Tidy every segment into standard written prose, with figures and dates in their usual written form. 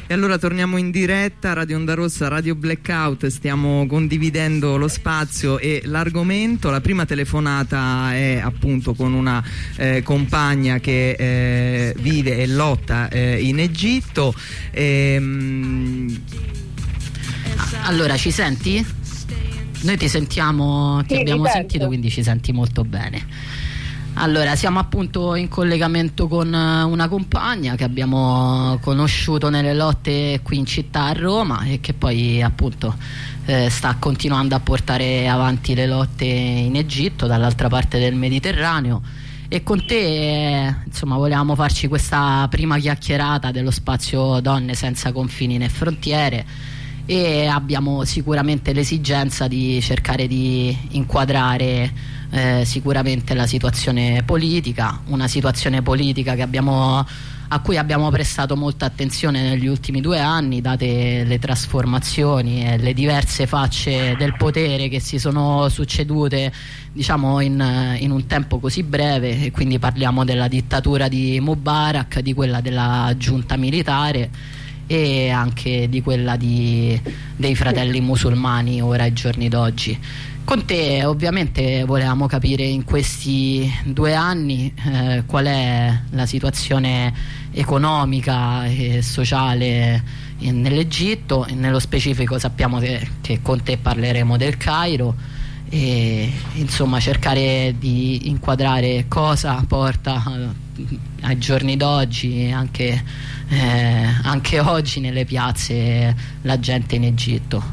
E allora torniamo in diretta, Radio Onda Rossa, Radio Blackout, stiamo condividendo lo spazio e l'argomento. La prima telefonata è appunto con una compagna che vive e lotta in Egitto. Allora, ci senti? Noi ti sentiamo, ti abbiamo sentito, quindi ci senti molto bene. Allora, siamo appunto in collegamento con una compagna che abbiamo conosciuto nelle lotte qui in città a Roma e che poi appunto sta continuando a portare avanti le lotte in Egitto, dall'altra parte del Mediterraneo. E con te insomma volevamo farci questa prima chiacchierata dello spazio Donne senza confini né frontiere, e abbiamo sicuramente l'esigenza di cercare di inquadrare sicuramente la situazione politica, una situazione politica che a cui abbiamo prestato molta attenzione negli ultimi 2 anni, date le trasformazioni e le diverse facce del potere che si sono succedute, diciamo, in un tempo così breve. E quindi parliamo della dittatura di Mubarak, di quella della giunta militare e anche di quella dei fratelli musulmani ora ai giorni d'oggi. Con te ovviamente volevamo capire in questi 2 anni qual è la situazione economica e sociale nell'Egitto, e nello specifico sappiamo che con te parleremo del Cairo, e insomma cercare di inquadrare cosa porta ai giorni d'oggi, anche oggi nelle piazze, la gente in Egitto.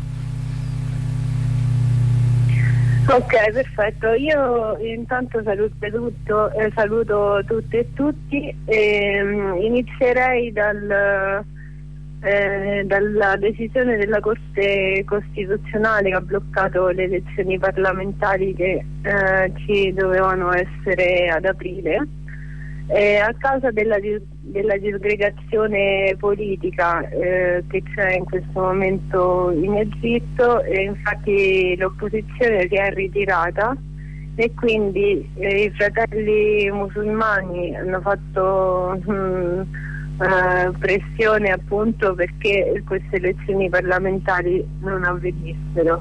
Ok, perfetto. Io intanto saluto tutte e tutti e inizierei dalla decisione della Corte Costituzionale che ha bloccato le elezioni parlamentari che ci dovevano essere ad aprile. A causa della disgregazione politica che c'è in questo momento in Egitto, infatti l'opposizione si è ritirata e quindi i fratelli musulmani hanno fatto pressione appunto perché queste elezioni parlamentari non avvenissero.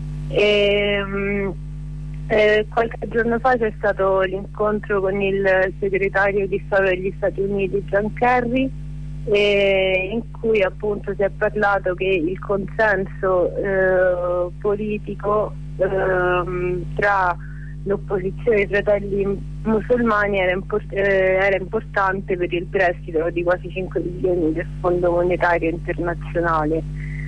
Qualche giorno fa c'è stato l'incontro con il segretario di Stato degli Stati Uniti John Kerry, in cui appunto si è parlato che il consenso politico tra l'opposizione e i fratelli musulmani era importante per il prestito di quasi 5 milioni del Fondo Monetario Internazionale,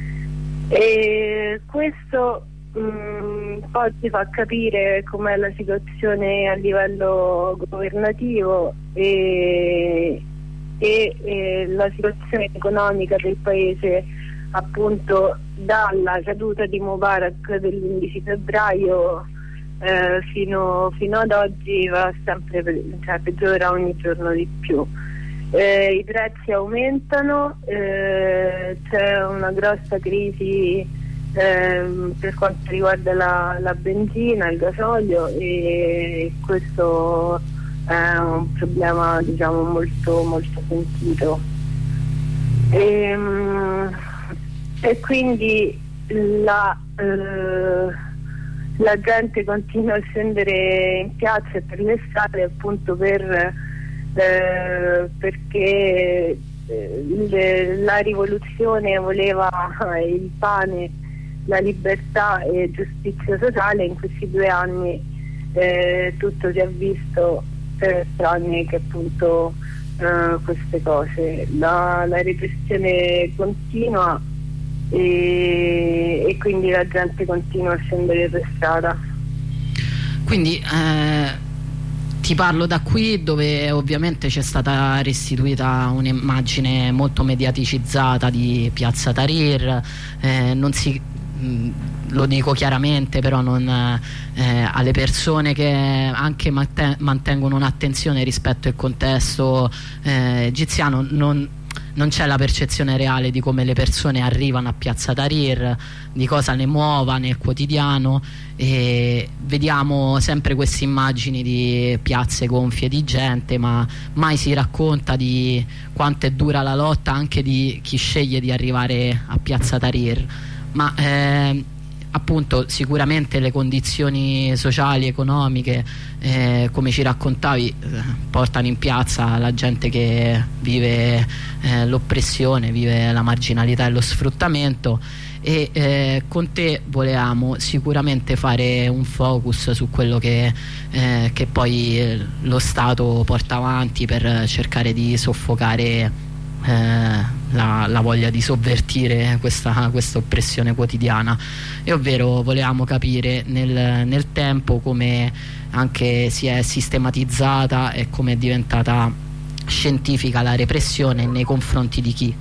e questo poi ci fa capire com'è la situazione a livello governativo e la situazione economica del paese, appunto dalla caduta di Mubarak dell'11 febbraio fino ad oggi va sempre peggiora ogni giorno di più. I prezzi aumentano, c'è una grossa crisi per quanto riguarda la benzina, il gasolio, e questo è un problema, diciamo, molto molto sentito, e quindi la gente continua a scendere in piazza e per le strade appunto perché la rivoluzione voleva il pane, la libertà e giustizia sociale. In questi 2 anni tutto si è visto, tranne che appunto queste cose. La repressione continua e quindi la gente continua a scendere per strada. Quindi ti parlo da qui, dove ovviamente c'è stata restituita un'immagine molto mediaticizzata di Piazza Tahrir, lo dico chiaramente, però alle persone che anche mantengono un'attenzione rispetto al contesto egiziano, non c'è la percezione reale di come le persone arrivano a Piazza Tahrir, di cosa ne muova nel quotidiano, e vediamo sempre queste immagini di piazze gonfie di gente, ma mai si racconta di quanto è dura la lotta anche di chi sceglie di arrivare a Piazza Tahrir. Ma appunto sicuramente le condizioni sociali, economiche, come ci raccontavi, portano in piazza la gente che vive l'oppressione, vive la marginalità e lo sfruttamento, e con te volevamo sicuramente fare un focus su quello che poi lo Stato porta avanti per cercare di soffocare la voglia di sovvertire questa oppressione quotidiana, e ovvero volevamo capire nel tempo come anche si è sistematizzata e come è diventata scientifica la repressione nei confronti di chi.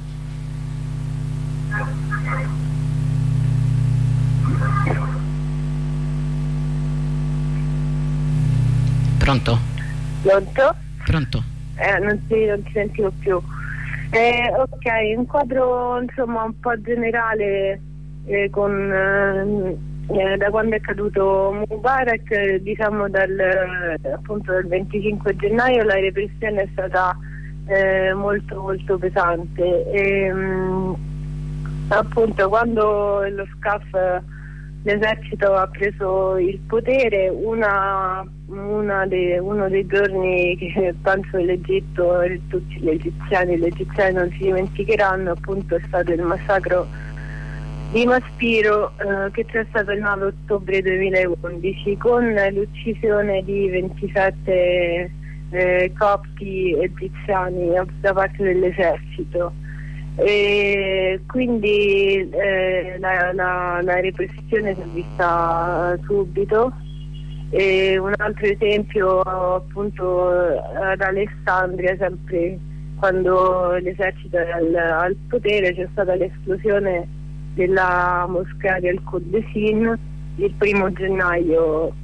Pronto? Pronto? Pronto? Non ti sentivo più. Ok, un quadro insomma un po' generale con da quando è caduto Mubarak, diciamo appunto dal 25 gennaio la repressione è stata molto molto pesante, appunto quando l'esercito ha preso il potere, uno dei giorni che penso l'Egitto e tutti gli egiziani non si dimenticheranno, appunto, è stato il massacro di Maspiro, che c'è stato il 9 ottobre 2011 con l'uccisione di 27 copti egiziani da parte dell'esercito. E quindi la repressione si è vista subito. E un altro esempio, appunto, ad Alessandria, sempre quando l'esercito era al potere, c'è stata l'esplosione della moschea del Qudsin il 1° gennaio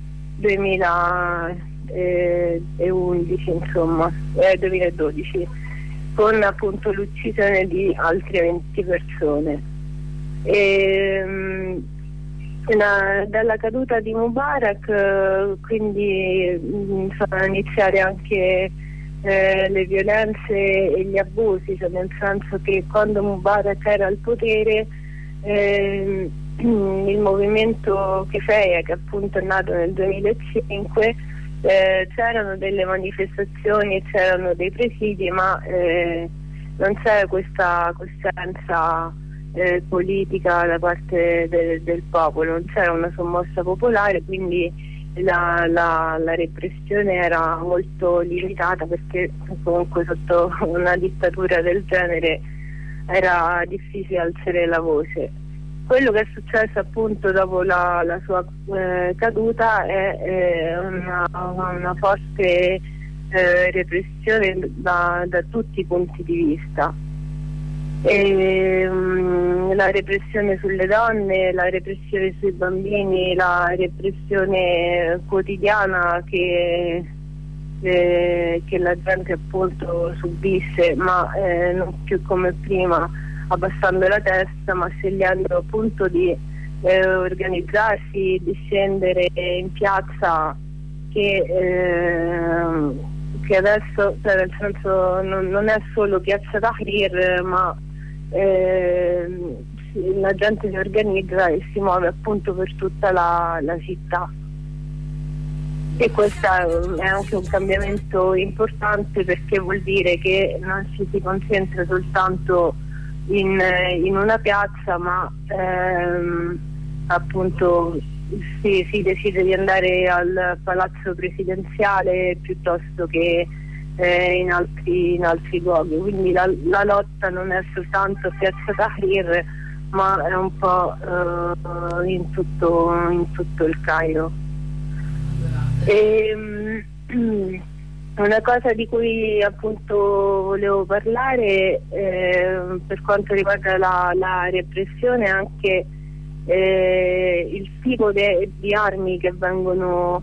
2011, insomma, 2012, con appunto l'uccisione di altre 20 persone. Dalla caduta di Mubarak quindi sono iniziate anche le violenze e gli abusi, cioè nel senso che quando Mubarak era al potere il movimento Kefaya, che appunto è nato nel 2005, c'erano delle manifestazioni, c'erano dei presidi, ma non c'era questa coscienza politica da parte del popolo, non c'era una sommossa popolare, quindi la repressione era molto limitata, perché comunque sotto una dittatura del genere era difficile alzare la voce. Quello che è successo appunto dopo la sua caduta è una forte repressione da tutti i punti di vista. La repressione sulle donne, la repressione sui bambini, la repressione quotidiana che la gente appunto subisce, ma non più come prima, abbassando la testa, ma scegliendo appunto di organizzarsi, di scendere in piazza, che adesso, cioè, nel senso, non è solo Piazza Tahrir, ma la gente si organizza e si muove appunto per tutta la città. E questo è anche un cambiamento importante, perché vuol dire che non ci si concentra soltanto in una piazza, ma appunto si decide di andare al palazzo presidenziale piuttosto che in altri luoghi. Quindi la lotta non è soltanto a Piazza Tahrir, ma è un po' in tutto il Cairo. Una cosa di cui appunto volevo parlare per quanto riguarda la repressione è anche il tipo di armi che vengono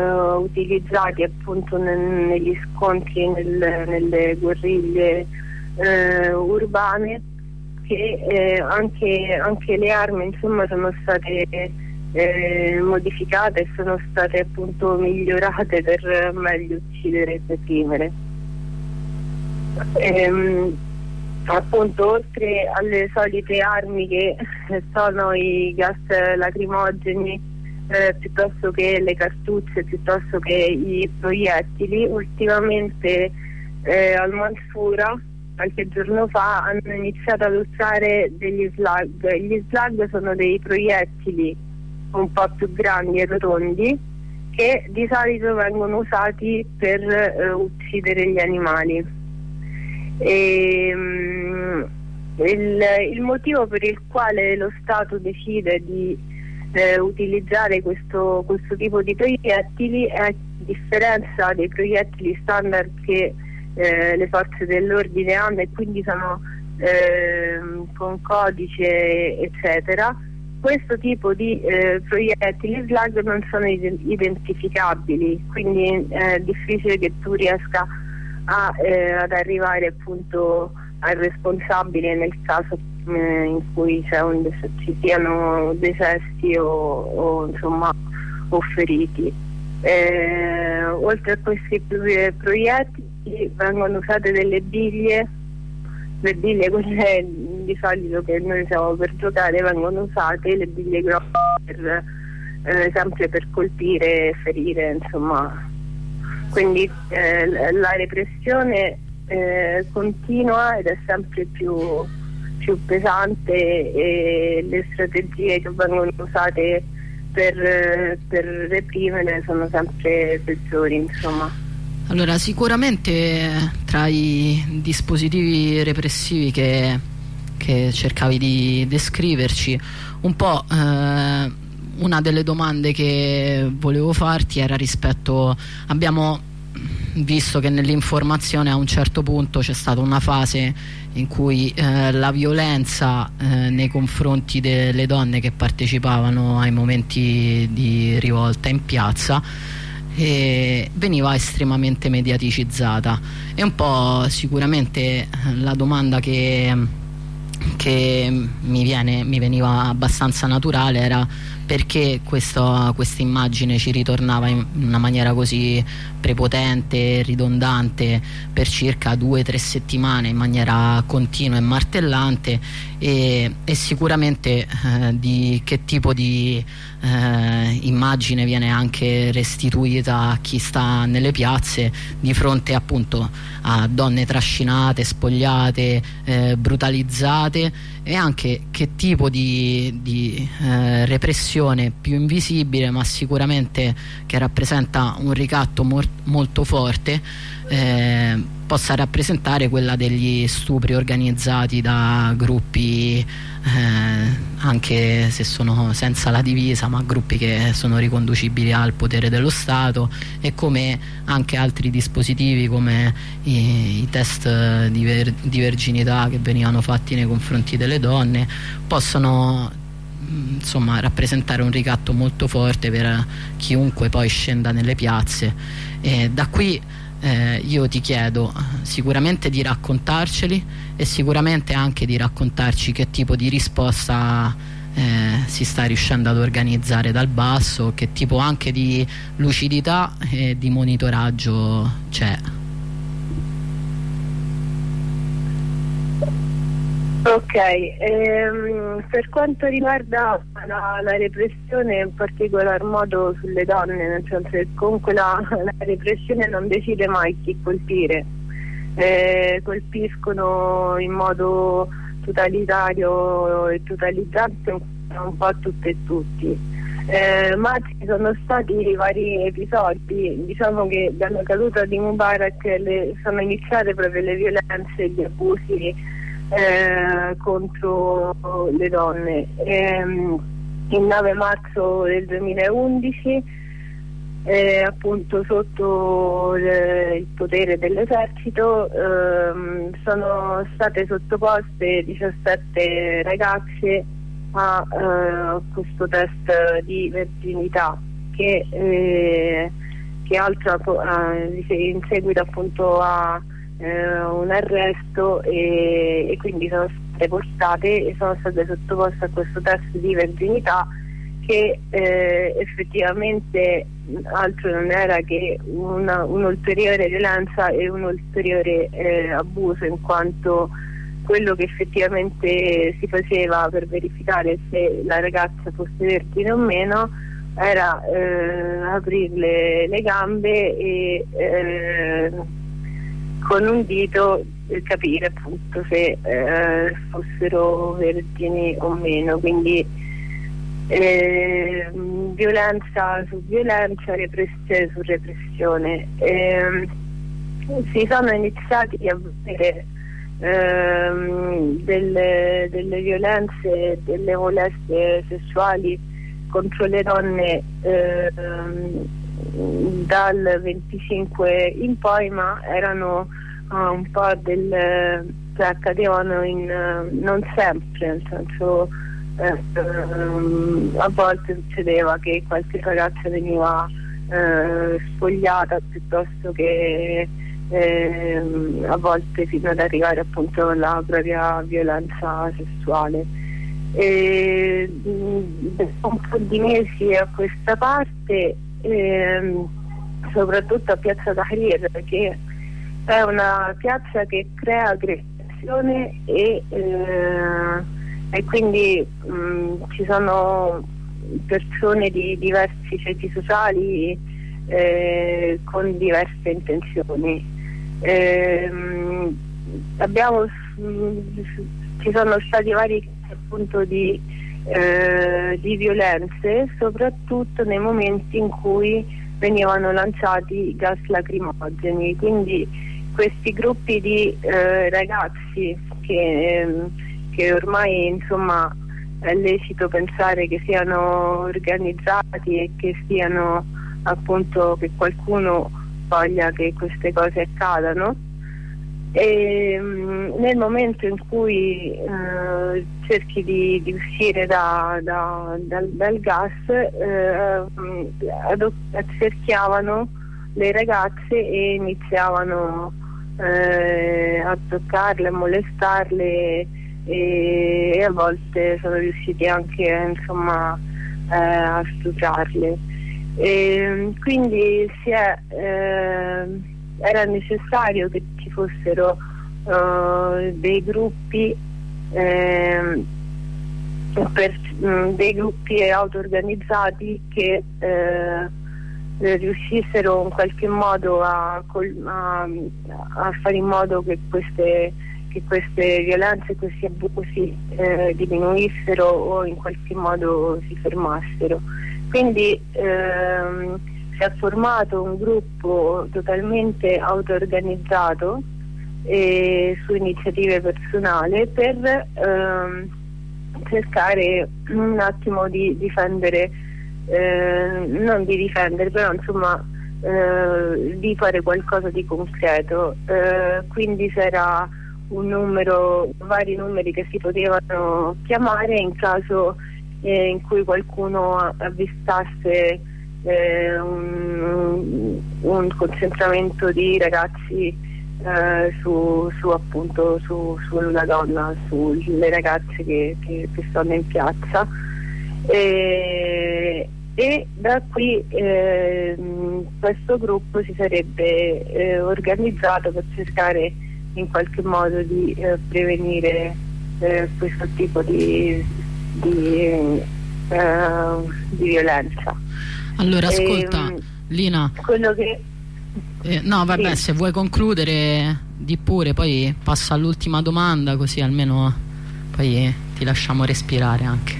utilizzati appunto negli scontri, nelle guerriglie urbane, che anche le armi insomma sono state modificate e sono state appunto migliorate per meglio uccidere e reprimere. Appunto, oltre alle solite armi che sono i gas lacrimogeni, piuttosto che le cartucce, piuttosto che i proiettili, ultimamente al Mansura qualche giorno fa hanno iniziato ad usare degli slug. Gli slug sono dei proiettili un po' più grandi e rotondi che di solito vengono usati per uccidere gli animali. Il motivo per il quale lo Stato decide di utilizzare questo tipo di proiettili è, a differenza dei proiettili standard che le forze dell'ordine hanno e quindi sono con codice eccetera, questo tipo di proiettili slug non sono identificabili, quindi è difficile che tu riesca ad arrivare appunto al responsabile nel caso in cui ci siano decessi o insomma o feriti. Oltre a questi proiettili vengono usate delle biglie, le biglie quelle di solito che noi usiamo per giocare, vengono usate le biglie grosse sempre per colpire e ferire, insomma. Quindi la repressione continua ed è sempre più pesante, e le strategie che vengono usate per reprimere sono sempre peggiori, insomma. Allora, sicuramente tra i dispositivi repressivi che cercavi di descriverci, un po' una delle domande che volevo farti era rispetto, abbiamo visto che nell'informazione a un certo punto c'è stata una fase in cui la violenza nei confronti delle donne che partecipavano ai momenti di rivolta in piazza veniva estremamente mediaticizzata, e un po' sicuramente la domanda che mi veniva abbastanza naturale era perché questa immagine ci ritornava in una maniera così prepotente, ridondante per circa 2 o 3 settimane in maniera continua e martellante, e sicuramente di che tipo di immagine viene anche restituita a chi sta nelle piazze di fronte appunto a donne trascinate, spogliate, brutalizzate, e anche che tipo di repressione più invisibile ma sicuramente che rappresenta un ricatto molto forte possa rappresentare quella degli stupri organizzati da gruppi anche se sono senza la divisa, ma gruppi che sono riconducibili al potere dello Stato, e come anche altri dispositivi come i test di verginità che venivano fatti nei confronti delle donne possono insomma rappresentare un ricatto molto forte per chiunque poi scenda nelle piazze. E da qui io ti chiedo sicuramente di raccontarceli e sicuramente anche di raccontarci che tipo di risposta si sta riuscendo ad organizzare dal basso, che tipo anche di lucidità e di monitoraggio c'è. Ok, per quanto riguarda la repressione, in particolar modo sulle donne, nel senso che comunque la repressione non decide mai chi colpire, colpiscono in modo totalitario e totalizzante un po' tutte e tutti, ma ci sono stati vari episodi. Diciamo che dalla caduta di Mubarak sono iniziate proprio le violenze e gli abusi contro le donne. Il 9 marzo del 2011 appunto sotto il potere dell'esercito sono state sottoposte 17 ragazze a questo test di verginità che altro in seguito appunto a un arresto e quindi sono state portate e sono state sottoposte a questo test di verginità che effettivamente altro non era che un'ulteriore violenza e un ulteriore abuso, in quanto quello che effettivamente si faceva per verificare se la ragazza fosse vergine o meno era aprirle le gambe e con un dito capire appunto se fossero vergini o meno, quindi violenza su violenza, repressione su repressione. Si sono iniziati a vedere delle violenze, delle molestie sessuali contro le donne dal 25 in poi, ma erano un po' cioè accadevano non sempre, nel senso a volte succedeva che qualche ragazza veniva spogliata piuttosto che a volte fino ad arrivare appunto alla propria violenza sessuale. Un po' di mesi a questa parte, soprattutto a Piazza Tahrir, che è una piazza che crea aggregazione e quindi ci sono persone di diversi ceti sociali con diverse intenzioni. Ci sono stati vari casi appunto di violenze, soprattutto nei momenti in cui venivano lanciati gas lacrimogeni, quindi questi gruppi di ragazzi che ormai insomma è lecito pensare che siano organizzati e che siano appunto, che qualcuno voglia che queste cose accadano, e nel momento in cui cerchi di uscire dal gas accerchiavano le ragazze e iniziavano a toccarle, a molestarle e a volte sono riusciti anche insomma a stuprarle. Quindi era necessario che ci fossero dei gruppi dei gruppi auto-organizzati che riuscissero in qualche modo a fare in modo che queste violenze, questi abusi diminuissero o in qualche modo si fermassero. Quindi si è formato un gruppo totalmente auto-organizzato su iniziative personali per cercare un attimo di difendere, non di difendere, però insomma di fare qualcosa di concreto. Quindi c'era vari numeri che si potevano chiamare in caso in cui qualcuno avvistasse un concentramento di ragazzi sulla donna, sulle ragazze che stanno in piazza, e da qui questo gruppo si sarebbe organizzato per cercare in qualche modo di prevenire questo tipo di violenza. Allora ascolta, Lina, quello che no vabbè, sì. Se vuoi concludere di pure, poi passa all'ultima domanda, così almeno poi ti lasciamo respirare anche.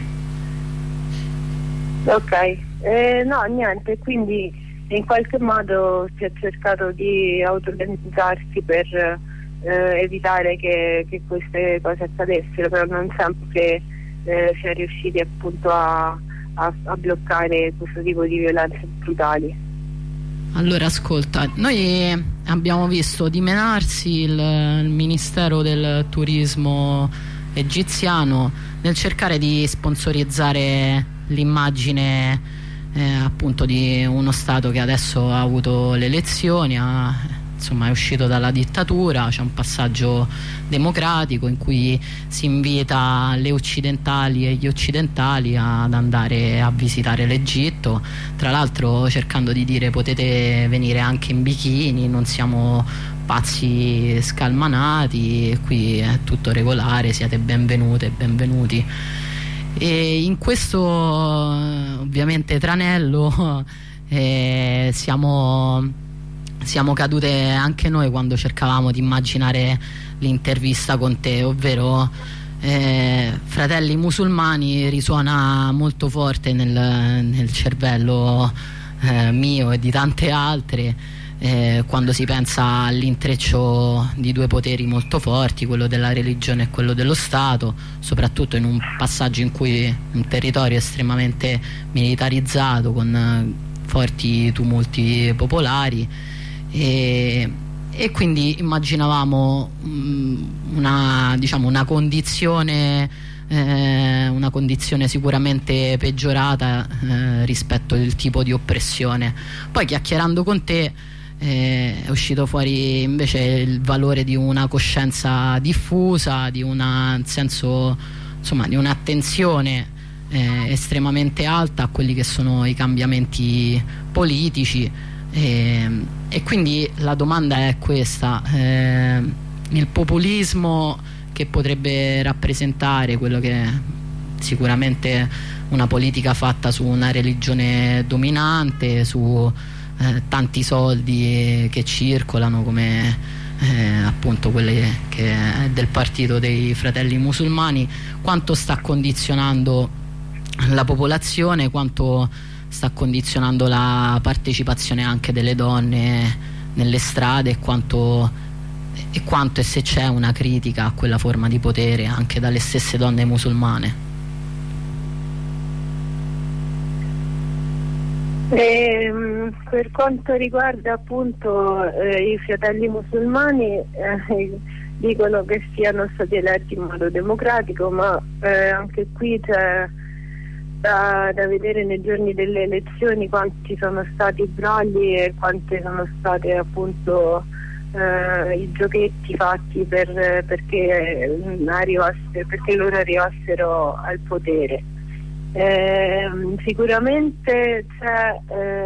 Ok, no niente, quindi in qualche modo si è cercato di auto-organizzarsi per evitare che queste cose accadessero, però non sempre si è riusciti appunto a bloccare questo tipo di violenze brutali. Allora ascolta, noi abbiamo visto dimenarsi il Ministero del Turismo egiziano nel cercare di sponsorizzare l'immagine appunto di uno Stato che adesso ha avuto le elezioni, ha insomma è uscito dalla dittatura, c'è un passaggio democratico in cui si invita le occidentali e gli occidentali ad andare a visitare l'Egitto, tra l'altro cercando di dire potete venire anche in bikini, non siamo pazzi scalmanati, qui è tutto regolare, siete benvenute e benvenuti. E in questo ovviamente tranello siamo cadute anche noi quando cercavamo di immaginare l'intervista con te, ovvero Fratelli Musulmani risuona molto forte nel cervello mio e di tante altre, quando si pensa all'intreccio di due poteri molto forti, quello della religione e quello dello Stato, soprattutto in un passaggio in cui un territorio estremamente militarizzato con forti tumulti popolari, e quindi immaginavamo una condizione sicuramente peggiorata rispetto al tipo di oppressione. Poi chiacchierando con te è uscito fuori invece il valore di una coscienza diffusa, di un senso, insomma, di un'attenzione estremamente alta a quelli che sono i cambiamenti politici, e quindi la domanda è questa: il populismo che potrebbe rappresentare quello che è sicuramente una politica fatta su una religione dominante, su tanti soldi che circolano, come appunto quelle che è del partito dei Fratelli Musulmani, quanto sta condizionando la popolazione, quanto sta condizionando la partecipazione anche delle donne nelle strade, e quanto e se c'è una critica a quella forma di potere anche dalle stesse donne musulmane. Per quanto riguarda appunto i Fratelli Musulmani, dicono che siano stati eletti in modo democratico, ma anche qui c'è da vedere nei giorni delle elezioni quanti sono stati i brogli e quante sono state appunto i giochetti fatti perché loro arrivassero al potere. Sicuramente c'è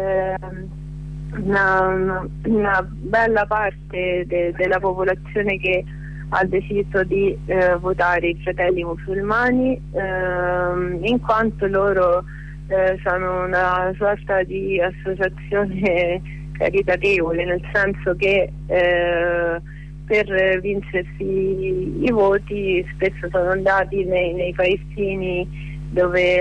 una bella parte della popolazione che ha deciso di votare i Fratelli Musulmani, in quanto loro sono una sorta di associazione caritatevole, nel senso che per vincersi i voti spesso sono andati nei paesini dove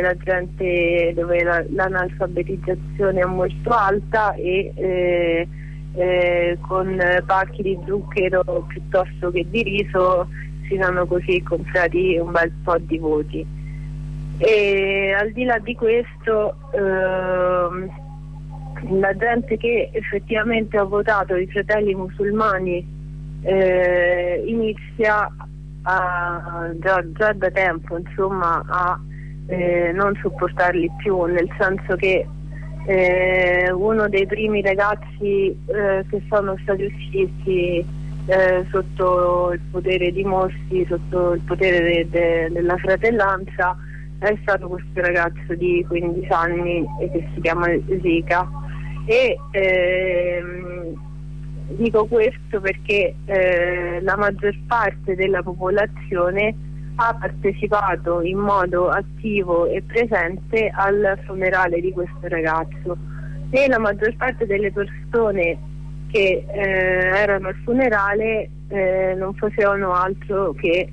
l'analfabetizzazione è molto alta, e con pacchi di zucchero piuttosto che di riso si sono così comprati un bel po' di voti. E al di là di questo, la gente che effettivamente ha votato i Fratelli Musulmani inizia già da tempo, insomma, a non sopportarli più, nel senso che uno dei primi ragazzi che sono stati uccisi sotto il potere di Morsi, sotto il potere della fratellanza, è stato questo ragazzo di 15 anni che si chiama Zika. E dico questo perché la maggior parte della popolazione ha partecipato in modo attivo e presente al funerale di questo ragazzo, e la maggior parte delle persone che erano al funerale non facevano altro che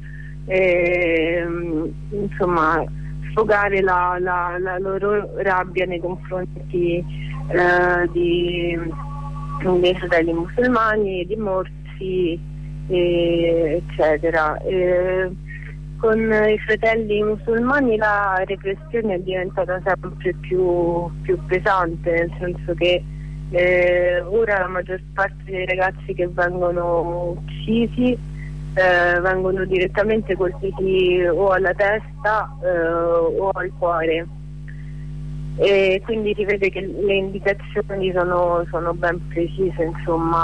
insomma sfogare la loro rabbia nei confronti dei Fratelli Musulmani, di Morsi, eccetera. Con i Fratelli Musulmani la repressione è diventata sempre più pesante, nel senso che ora la maggior parte dei ragazzi che vengono uccisi vengono direttamente colpiti o alla testa o al cuore. e quindi si vede che le indicazioni sono ben precise, insomma,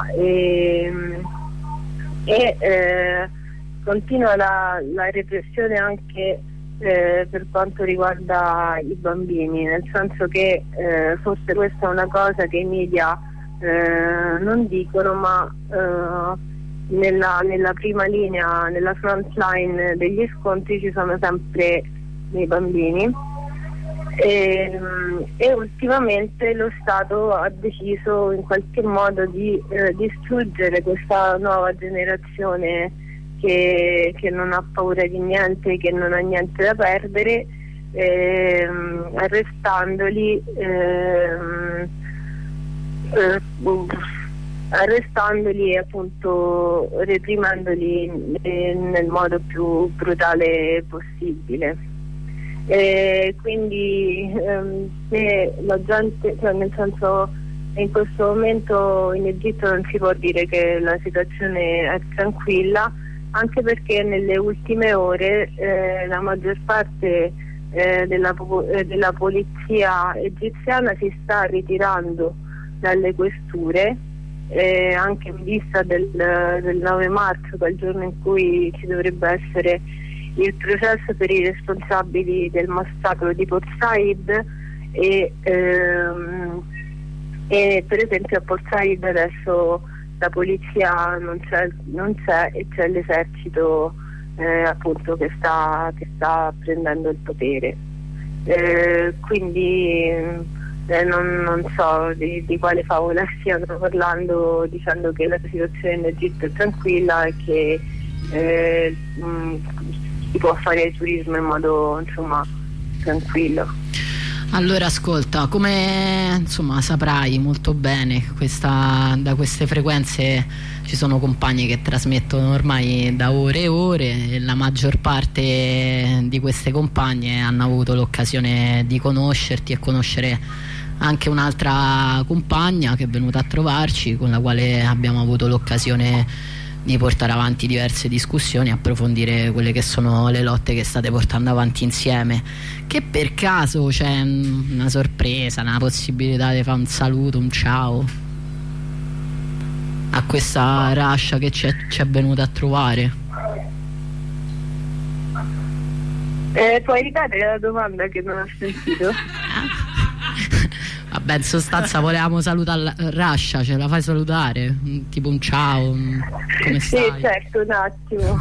continua la repressione anche per quanto riguarda i bambini, nel senso che forse questa è una cosa che i media non dicono, ma nella prima linea, nella front line degli scontri ci sono sempre dei bambini e ultimamente lo Stato ha deciso in qualche modo di distruggere questa nuova generazione che non ha paura di niente, che non ha niente da perdere, arrestandoli e appunto reprimendoli nel modo più brutale possibile. Quindi se la gente, cioè nel senso, in questo momento in Egitto non si può dire che la situazione è tranquilla, anche perché nelle ultime ore la maggior parte della polizia egiziana si sta ritirando dalle questure, anche in vista del 9 marzo, che è il giorno in cui ci dovrebbe essere il processo per i responsabili del massacro di Port Said e per esempio a Port Said adesso la polizia non c'è e c'è l'esercito appunto che sta prendendo il potere, quindi non so di quale favola stiano parlando dicendo che la situazione in Egitto è tranquilla e che si può fare turismo in modo, insomma, tranquillo. Allora ascolta, come insomma saprai molto bene, da queste frequenze ci sono compagni che trasmettono ormai da ore e ore, e la maggior parte di queste compagne hanno avuto l'occasione di conoscerti e conoscere anche un'altra compagna che è venuta a trovarci, con la quale abbiamo avuto l'occasione di portare avanti diverse discussioni, approfondire quelle che sono le lotte che state portando avanti insieme. Che per caso c'è una sorpresa, una possibilità di fare un saluto, un ciao a questa Rasha che ci è venuta a trovare? Puoi ripetere la domanda che non ho sentito? Vabbè, in sostanza volevamo salutare Rasha, ce la fai salutare? Tipo un ciao, come stai? Sì, certo, un attimo.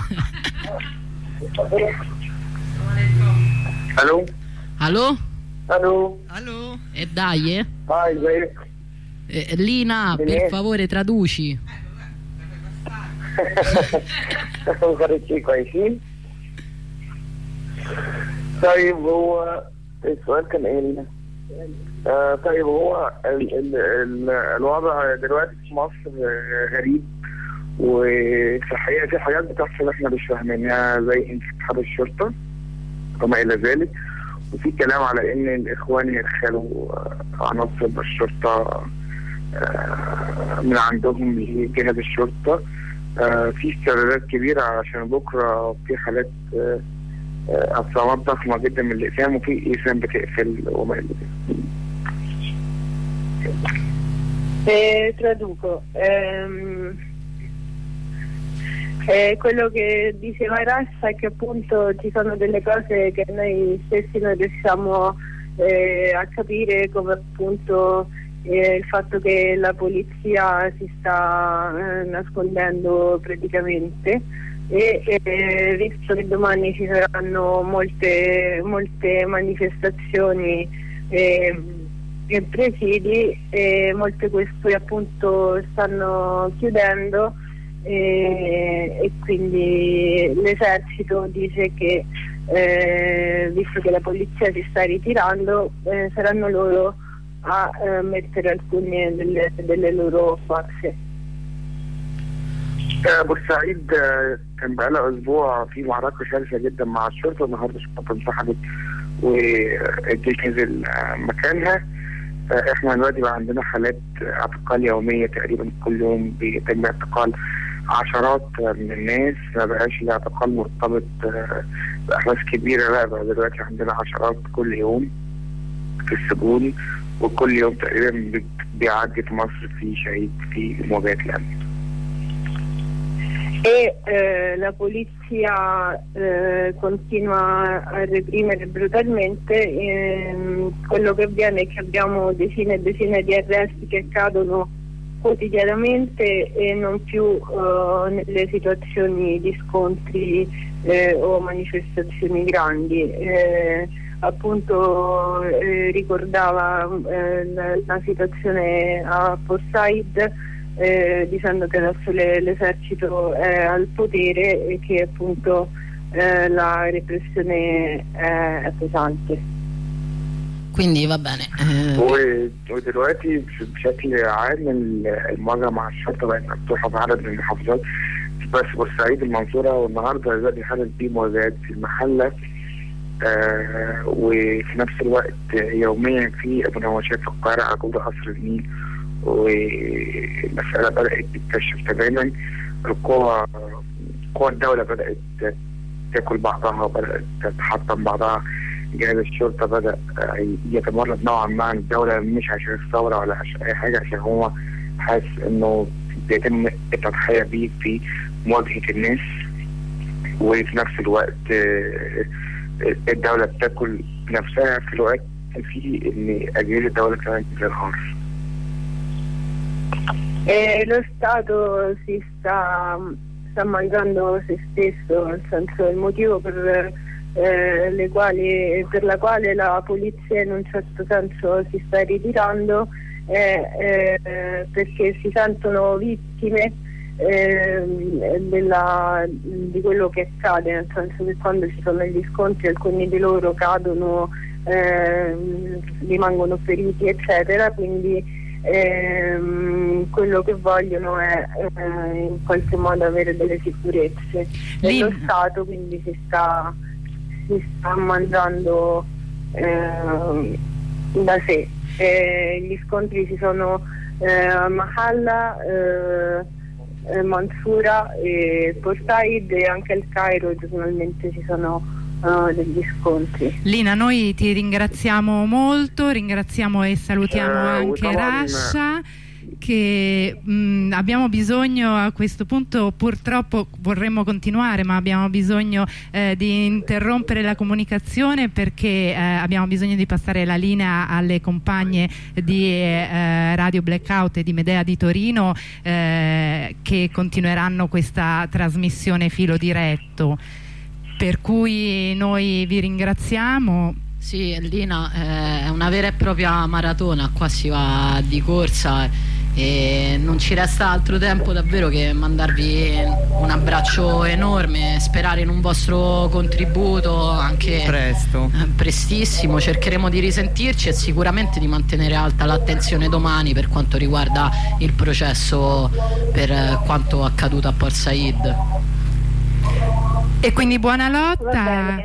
Allo? Allo? Allo? Allo? E dai, Vai, Lina, per favore traduci. كويسين. طيب هو السؤال كان ايه لنا؟ طيب هو الوضع دلوقتي في مصر غريب، وفي الحقيقه في حاجات بتحصل احنا مش فاهمينها زي انسحاب الشرطه وما الى ذلك، وفي كلام على ان الاخوان يدخلوا عناصر بالشرطه من عندهم لجهاز الشرطه. في استعدادات كبيره عشان بكره في حالات اصابات ضخمه جدا من الاقسام، وفي اقسام بتقفل وما الى ذلك. Traduco. Quello che diceva Rasha è che appunto ci sono delle cose che noi stessi non riusciamo a capire, come appunto il fatto che la polizia si sta nascondendo praticamente, e visto che domani ci saranno molte manifestazioni e presidi, molte questure appunto stanno chiudendo, e quindi l'esercito dice che visto che la polizia si sta ritirando, saranno loro a mettere alcune delle loro forze. بورسعيد كان بقالها اسبوع في معركه شرسه جدا مع الشرطه، النهارده الشرطه انسحبت والجيش نزل مكانها. احنا دلوقتي بقى عندنا حالات اعتقال يوميه تقريبا، كل يوم بيتم اعتقال عشرات من الناس، ما بقاش الاعتقال مرتبط باحداث كبيره، لا بقى دلوقتي عندنا عشرات كل يوم. في السجون، وكل يوم تقريبا بيعدي في مصر في شهيد في مواجهة الأمن. La polizia continua a reprimere brutalmente. Quello che avviene è che abbiamo decine e decine di arresti che accadono quotidianamente e non più nelle situazioni di scontri o manifestazioni grandi. Appunto ricordava la situazione a Port Said, dicendo che adesso l'esercito è al potere e che appunto la repressione è pesante. Quindi va bene. ودلوقتي بشكل عام المواجهة مع الشرطة بقت مفتوحة في عدد من المحافظات، بس بورسعيد المنصورة والنهارده دلوقتي حدث فيه مواجهات في المحلة، وفي نفس الوقت يوميا في مناوشات في القاهرة على كوبري قصر النيل، والمسألة بدأت تتكشف تماما. قوى الدولة بدأت تاكل بعضها وبدأت تتحطم بعضها. جهاز الشرطة بدأ يتمرد نوعا ما عن الدولة، مش عشان الثورة ولا عشان أي حاجة، عشان هو حاسس إنه بيتم التضحية بيه في مواجهة الناس، وفي نفس الوقت الدولة بتاكل نفسها في الوقت في إن أجهزة الدولة كمان بتنهار. Lo Stato si sta mangiando se stesso, nel senso il motivo per la quale la polizia in un certo senso si sta ritirando è perché si sentono vittime di quello che accade, nel senso che quando ci sono gli scontri alcuni di loro cadono, rimangono feriti eccetera, quindi quello che vogliono è in qualche modo avere delle sicurezze. Lo Stato quindi si sta mangiando da sé. Gli scontri ci sono a Mahalla, Mansura e Port Said, e anche al Cairo giornalmente ci sono degli scontri. Lina, noi ti ringraziamo molto, ringraziamo e salutiamo anche Rasha, che abbiamo bisogno a questo punto, purtroppo vorremmo continuare ma abbiamo bisogno di interrompere la comunicazione perché abbiamo bisogno di passare la linea alle compagne di Radio Blackout e di Medea di Torino che continueranno questa trasmissione filo diretto, per cui noi vi ringraziamo. Sì, Lina, è una vera e propria maratona, qua si va di corsa e non ci resta altro tempo davvero che mandarvi un abbraccio enorme, sperare in un vostro contributo anche presto, prestissimo. Cercheremo di risentirci e sicuramente di mantenere alta l'attenzione domani per quanto riguarda il processo per quanto accaduto a Port Said. E quindi buona lotta.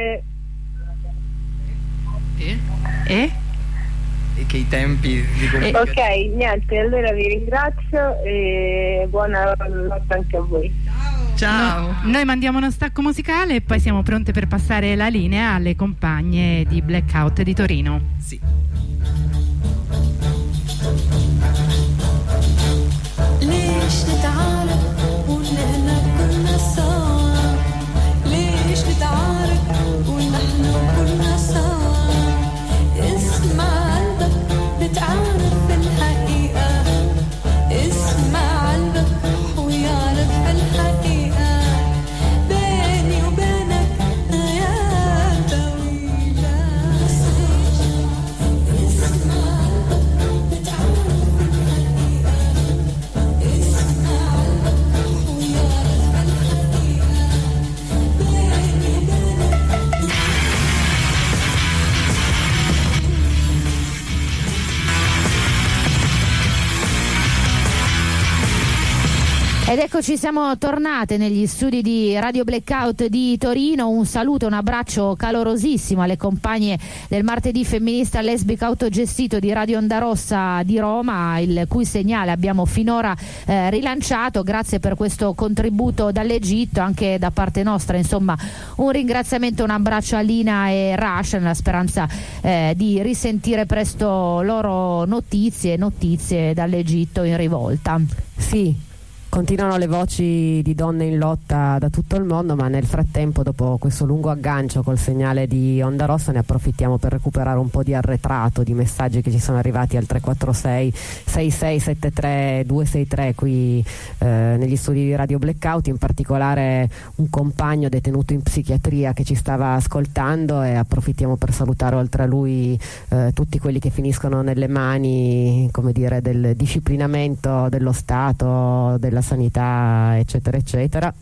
E che i tempi di comunicazione. Ok, niente, allora vi ringrazio e buona lotta anche a voi. Ciao. Noi mandiamo uno stacco musicale e poi siamo pronte per passare la linea alle compagne di Blackout di Torino. Sì. بتعرف الحقيقة، اسمع قلبك ويعرف الحقيقة، بيني وبينك غياب طويلة. Ed eccoci, siamo tornate negli studi di Radio Blackout di Torino. Un saluto, un abbraccio calorosissimo alle compagne del martedì femminista lesbico autogestito di Radio Onda Rossa di Roma, il cui segnale abbiamo finora rilanciato. Grazie per questo contributo dall'Egitto, anche da parte nostra, insomma, un ringraziamento, un abbraccio a Lina e Rash, nella speranza di risentire presto loro notizie dall'Egitto in rivolta. Sì. Continuano le voci di donne in lotta da tutto il mondo, ma nel frattempo, dopo questo lungo aggancio col segnale di Onda Rossa, ne approfittiamo per recuperare un po' di arretrato, di messaggi che ci sono arrivati al 346 6673 263 qui negli studi di Radio Blackout, in particolare un compagno detenuto in psichiatria che ci stava ascoltando, e approfittiamo per salutare oltre a lui tutti quelli che finiscono nelle mani, come dire, del disciplinamento dello Stato, della sanità, eccetera eccetera.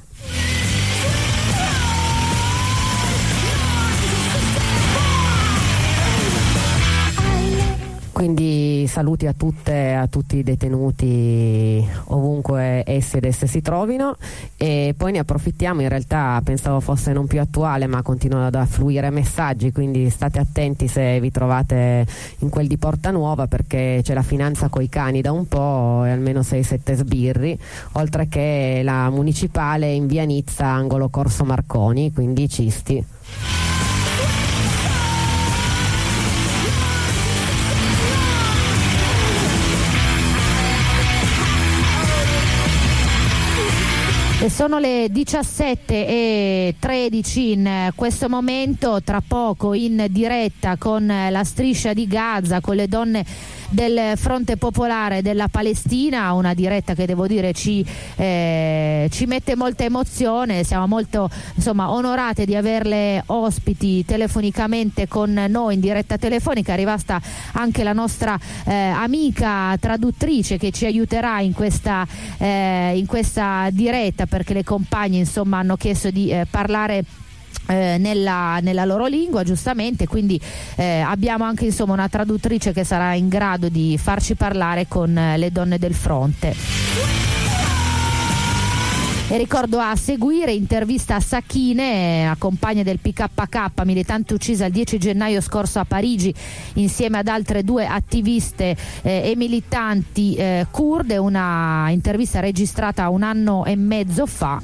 Quindi saluti a tutte e a tutti i detenuti ovunque essi ed esse si trovino, e poi ne approfittiamo. In realtà pensavo fosse non più attuale, ma continuano ad affluire messaggi, quindi state attenti se vi trovate in quel di Porta Nuova, perché c'è la finanza coi cani da un po' e almeno 6-7 sbirri, oltre che la municipale in via Nizza angolo Corso Marconi, quindi Cisti. E sono le 17:13 in questo momento. Tra poco in diretta con la Striscia di Gaza, con le donne del Fronte Popolare della Palestina, una diretta che devo dire ci mette molta emozione. Siamo molto, insomma, onorate di averle ospiti telefonicamente con noi in diretta telefonica. È arrivata anche la nostra amica traduttrice che ci aiuterà in questa diretta, perché le compagne, insomma, hanno chiesto di parlare nella loro lingua, giustamente, quindi abbiamo anche, insomma, una traduttrice che sarà in grado di farci parlare con le donne del fronte. E ricordo a seguire intervista a Sakine, a compagna del PKK, militante uccisa il 10 gennaio scorso a Parigi insieme ad altre 2 attiviste e militanti kurde, una intervista registrata 1 anno e mezzo fa.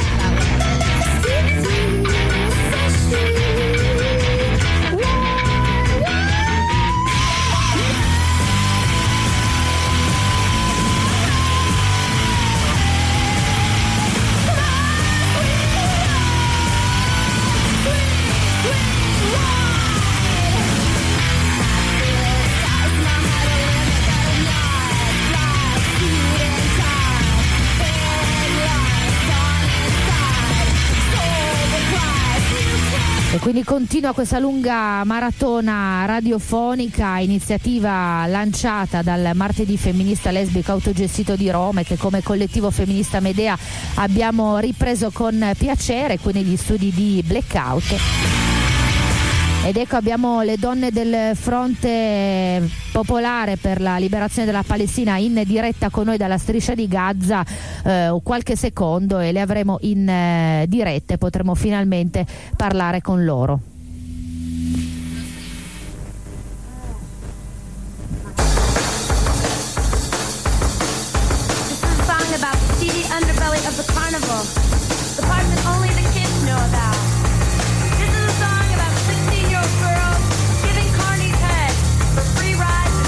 E quindi continua questa lunga maratona radiofonica, iniziativa lanciata dal Martedì Femminista Lesbico Autogestito di Roma, e che come collettivo femminista Medea abbiamo ripreso con piacere qui negli studi di Blackout. Ed ecco, abbiamo le donne del Fronte Popolare per la Liberazione della Palestina in diretta con noi dalla Striscia di Gaza, qualche secondo e le avremo in diretta e potremo finalmente parlare con loro.